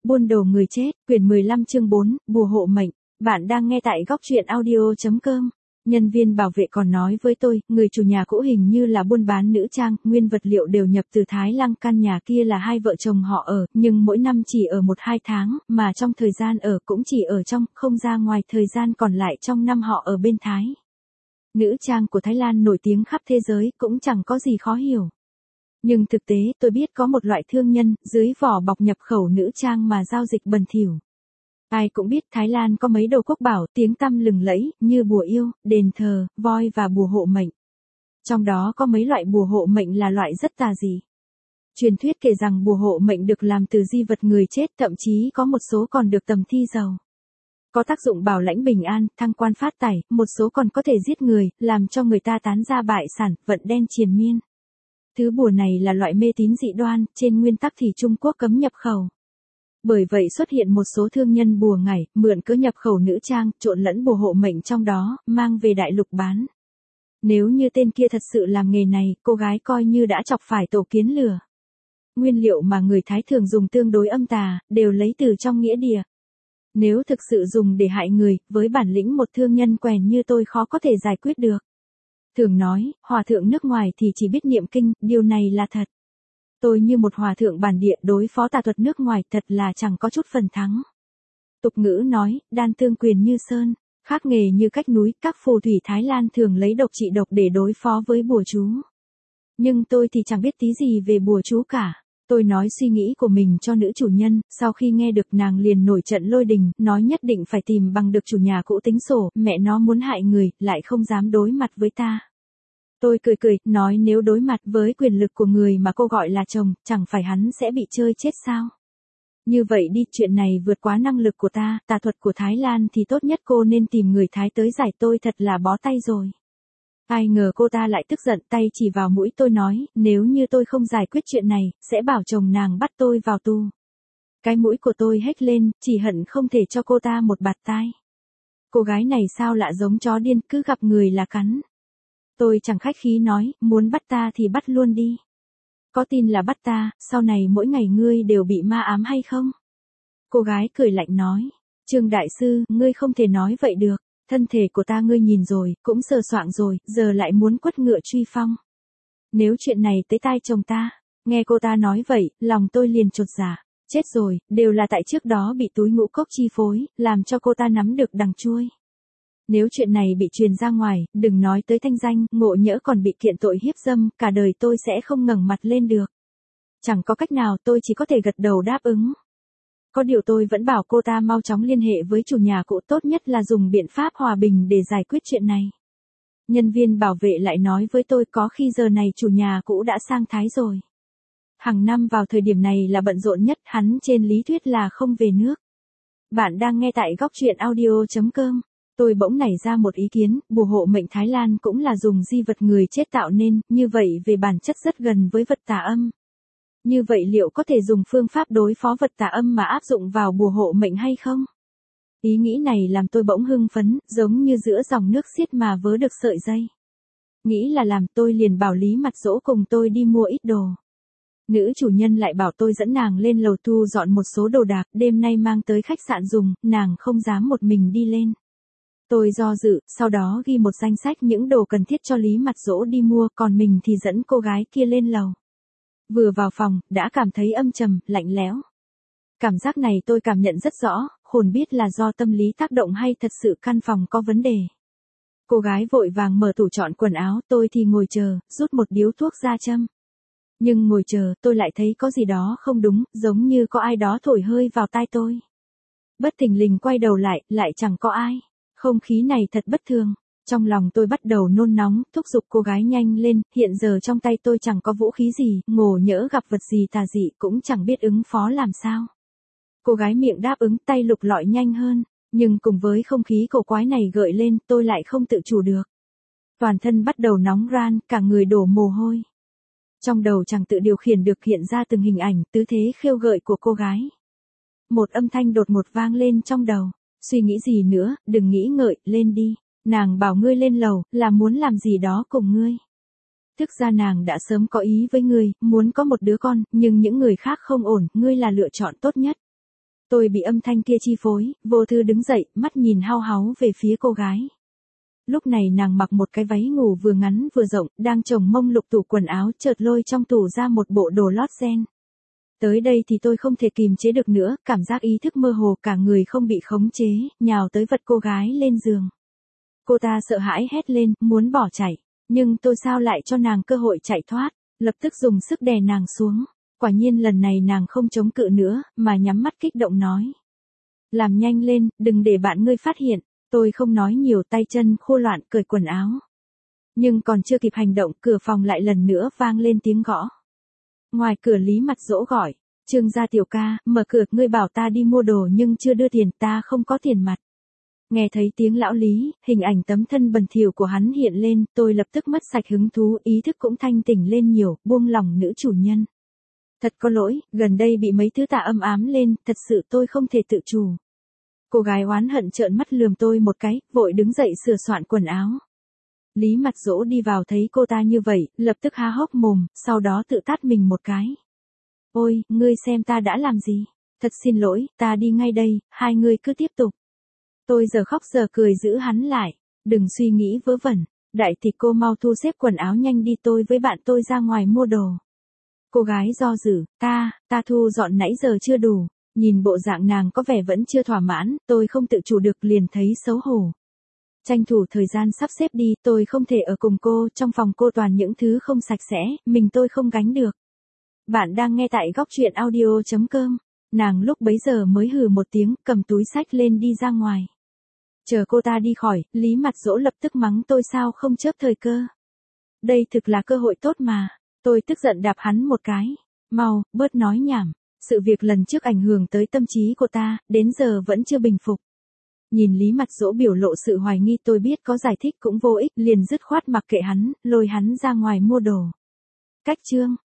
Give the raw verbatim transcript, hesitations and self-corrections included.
Buôn đồ người chết, quyển mười lăm chương bốn, bùa hộ mệnh. Bạn đang nghe tại góc truyện audio.com. Nhân viên bảo vệ còn nói với tôi, người chủ nhà cũ hình như là buôn bán nữ trang, nguyên vật liệu đều nhập từ Thái Lan, căn nhà kia là hai vợ chồng họ ở, nhưng mỗi năm chỉ ở một hai tháng, mà trong thời gian ở cũng chỉ ở trong, không ra ngoài, thời gian còn lại trong năm họ ở bên Thái. Nữ trang của Thái Lan nổi tiếng khắp thế giới, cũng chẳng có gì khó hiểu. Nhưng thực tế tôi biết có một loại thương nhân, dưới vỏ bọc nhập khẩu nữ trang mà giao dịch bẩn thỉu. Ai cũng biết Thái Lan có mấy đồ quốc bảo tiếng tăm lừng lẫy, như bùa yêu, đền thờ, voi và bùa hộ mệnh. Trong đó có mấy loại bùa hộ mệnh là loại rất tà dị. Truyền thuyết kể rằng bùa hộ mệnh được làm từ di vật người chết, thậm chí có một số còn được tầm thi dầu. Có tác dụng bảo lãnh bình an, thăng quan phát tài, một số còn có thể giết người, làm cho người ta tán gia bại sản, vận đen triền miên. Thứ bùa này là loại mê tín dị đoan, trên nguyên tắc thì Trung Quốc cấm nhập khẩu. Bởi vậy xuất hiện một số thương nhân bùa ngải, mượn cớ nhập khẩu nữ trang, trộn lẫn bùa hộ mệnh trong đó, mang về đại lục bán. Nếu như tên kia thật sự làm nghề này, cô gái coi như đã chọc phải tổ kiến lừa. Nguyên liệu mà người Thái thường dùng tương đối âm tà, đều lấy từ trong nghĩa địa. Nếu thực sự dùng để hại người, với bản lĩnh một thương nhân quèn như tôi khó có thể giải quyết được. Thường nói, hòa thượng nước ngoài thì chỉ biết niệm kinh, điều này là thật. Tôi như một hòa thượng bản địa đối phó tà thuật nước ngoài thật là chẳng có chút phần thắng. Tục ngữ nói, đan tương quyền như sơn, khác nghề như cách núi, các phù thủy Thái Lan thường lấy độc trị độc để đối phó với bùa chú. Nhưng tôi thì chẳng biết tí gì về bùa chú cả. Tôi nói suy nghĩ của mình cho nữ chủ nhân, sau khi nghe được nàng liền nổi trận lôi đình, nói nhất định phải tìm bằng được chủ nhà cũ tính sổ, mẹ nó muốn hại người, lại không dám đối mặt với ta. Tôi cười cười, nói nếu đối mặt với quyền lực của người mà cô gọi là chồng, chẳng phải hắn sẽ bị chơi chết sao? Như vậy đi, chuyện này vượt quá năng lực của ta, tà thuật của Thái Lan thì tốt nhất cô nên tìm người Thái tới giải, tôi thật là bó tay rồi. Ai ngờ cô ta lại tức giận, tay chỉ vào mũi tôi nói, nếu như tôi không giải quyết chuyện này, sẽ bảo chồng nàng bắt tôi vào tù. Cái mũi của tôi hét lên, chỉ hận không thể cho cô ta một bạt tai. Cô gái này sao lạ giống chó điên, cứ gặp người là cắn. Tôi chẳng khách khí nói, muốn bắt ta thì bắt luôn đi. Có tin là bắt ta, sau này mỗi ngày ngươi đều bị ma ám hay không? Cô gái cười lạnh nói, Trương đại sư, ngươi không thể nói vậy được. Thân thể của ta ngươi nhìn rồi, cũng sờ soạng rồi, giờ lại muốn quất ngựa truy phong. Nếu chuyện này tới tai chồng ta, nghe cô ta nói vậy, lòng tôi liền chột dạ. Chết rồi, đều là tại trước đó bị túi ngũ cốc chi phối, làm cho cô ta nắm được đằng chuôi. Nếu chuyện này bị truyền ra ngoài, đừng nói tới thanh danh, ngộ nhỡ còn bị kiện tội hiếp dâm, cả đời tôi sẽ không ngẩng mặt lên được. Chẳng có cách nào, tôi chỉ có thể gật đầu đáp ứng. Có điều tôi vẫn bảo cô ta mau chóng liên hệ với chủ nhà cũ, tốt nhất là dùng biện pháp hòa bình để giải quyết chuyện này. Nhân viên bảo vệ lại nói với tôi có khi giờ này chủ nhà cũ đã sang Thái rồi. Hàng năm vào thời điểm này là bận rộn nhất, hắn trên lý thuyết là không về nước. Bạn đang nghe tại góc truyện audio.com. Tôi bỗng nảy ra một ý kiến, bùa hộ mệnh Thái Lan cũng là dùng di vật người chết tạo nên, như vậy về bản chất rất gần với vật tà âm. Như vậy liệu có thể dùng phương pháp đối phó vật tà âm mà áp dụng vào bùa hộ mệnh hay không? Ý nghĩ này làm tôi bỗng hưng phấn, giống như giữa dòng nước xiết mà vớ được sợi dây. Nghĩ là làm, tôi liền bảo Lý Mặt Dỗ cùng tôi đi mua ít đồ. Nữ chủ nhân lại bảo tôi dẫn nàng lên lầu thu dọn một số đồ đạc, đêm nay mang tới khách sạn dùng, nàng không dám một mình đi lên. Tôi do dự, sau đó ghi một danh sách những đồ cần thiết cho Lý Mặt Dỗ đi mua, còn mình thì dẫn cô gái kia lên lầu. Vừa vào phòng, đã cảm thấy âm trầm, lạnh lẽo. Cảm giác này tôi cảm nhận rất rõ, khôn biết là do tâm lý tác động hay thật sự căn phòng có vấn đề. Cô gái vội vàng mở tủ chọn quần áo, tôi thì ngồi chờ, rút một điếu thuốc ra châm. Nhưng ngồi chờ, tôi lại thấy có gì đó không đúng, giống như có ai đó thổi hơi vào tai tôi. Bất thình lình quay đầu lại, lại chẳng có ai. Không khí này thật bất thường. Trong lòng tôi bắt đầu nôn nóng, thúc giục cô gái nhanh lên, hiện giờ trong tay tôi chẳng có vũ khí gì, ngộ nhỡ gặp vật gì tà dị cũng chẳng biết ứng phó làm sao. Cô gái miệng đáp ứng, tay lục lọi nhanh hơn, nhưng cùng với không khí cổ quái này gợi lên, tôi lại không tự chủ được. Toàn thân bắt đầu nóng ran, cả người đổ mồ hôi. Trong đầu chẳng tự điều khiển được hiện ra từng hình ảnh, tư thế khêu gợi của cô gái. Một âm thanh đột ngột vang lên trong đầu, suy nghĩ gì nữa, đừng nghĩ ngợi, lên đi. Nàng bảo ngươi lên lầu, là muốn làm gì đó cùng ngươi. Thực ra nàng đã sớm có ý với ngươi, muốn có một đứa con, nhưng những người khác không ổn, ngươi là lựa chọn tốt nhất. Tôi bị âm thanh kia chi phối, vô thư đứng dậy, mắt nhìn hao háu về phía cô gái. Lúc này nàng mặc một cái váy ngủ vừa ngắn vừa rộng, đang chồng mông lục tủ quần áo, chợt lôi trong tủ ra một bộ đồ lót sen. Tới đây thì tôi không thể kìm chế được nữa, cảm giác ý thức mơ hồ, cả người không bị khống chế, nhào tới vật cô gái lên giường. Cô ta sợ hãi hét lên, muốn bỏ chạy, nhưng tôi sao lại cho nàng cơ hội chạy thoát, lập tức dùng sức đè nàng xuống. Quả nhiên lần này nàng không chống cự nữa, mà nhắm mắt kích động nói. Làm nhanh lên, đừng để bạn ngươi phát hiện. Tôi không nói nhiều, tay chân khô loạn cởi quần áo. Nhưng còn chưa kịp hành động, cửa phòng lại lần nữa vang lên tiếng gõ. Ngoài cửa Lý Mặt Dỗ gọi, Trương gia tiểu ca, mở cửa, ngươi bảo ta đi mua đồ nhưng chưa đưa tiền, ta không có tiền mặt. Nghe thấy tiếng lão Lý, hình ảnh tấm thân bẩn thỉu của hắn hiện lên, tôi lập tức mất sạch hứng thú, ý thức cũng thanh tỉnh lên nhiều, buông lòng nữ chủ nhân. Thật có lỗi, gần đây bị mấy thứ tà âm ám lên, thật sự tôi không thể tự chủ. Cô gái oán hận trợn mắt lườm tôi một cái, vội đứng dậy sửa soạn quần áo. Lý Mặt Dỗ đi vào thấy cô ta như vậy, lập tức há hốc mồm, sau đó tự tát mình một cái. Ôi, ngươi xem ta đã làm gì? Thật xin lỗi, ta đi ngay đây, hai ngươi cứ tiếp tục. Tôi giờ khóc giờ cười giữ hắn lại. Đừng suy nghĩ vớ vẩn. Đại tỷ cô mau thu xếp quần áo nhanh đi, tôi với bạn tôi ra ngoài mua đồ. Cô gái do dự, ta, ta thu dọn nãy giờ chưa đủ. Nhìn bộ dạng nàng có vẻ vẫn chưa thỏa mãn, tôi không tự chủ được liền thấy xấu hổ. Tranh thủ thời gian sắp xếp đi, tôi không thể ở cùng cô, trong phòng cô toàn những thứ không sạch sẽ, mình tôi không gánh được. Bạn đang nghe tại góc truyện audio chấm com. Nàng lúc bấy giờ mới hừ một tiếng, cầm túi xách lên đi ra ngoài. Chờ cô ta đi khỏi, Lý Mặt Dỗ lập tức mắng tôi sao không chớp thời cơ. Đây thực là cơ hội tốt mà. Tôi tức giận đạp hắn một cái. Mau, bớt nói nhảm. Sự việc lần trước ảnh hưởng tới tâm trí cô ta, đến giờ vẫn chưa bình phục. Nhìn Lý Mặt Dỗ biểu lộ sự hoài nghi, tôi biết có giải thích cũng vô ích, liền dứt khoát mặc kệ hắn, lôi hắn ra ngoài mua đồ. Cách chương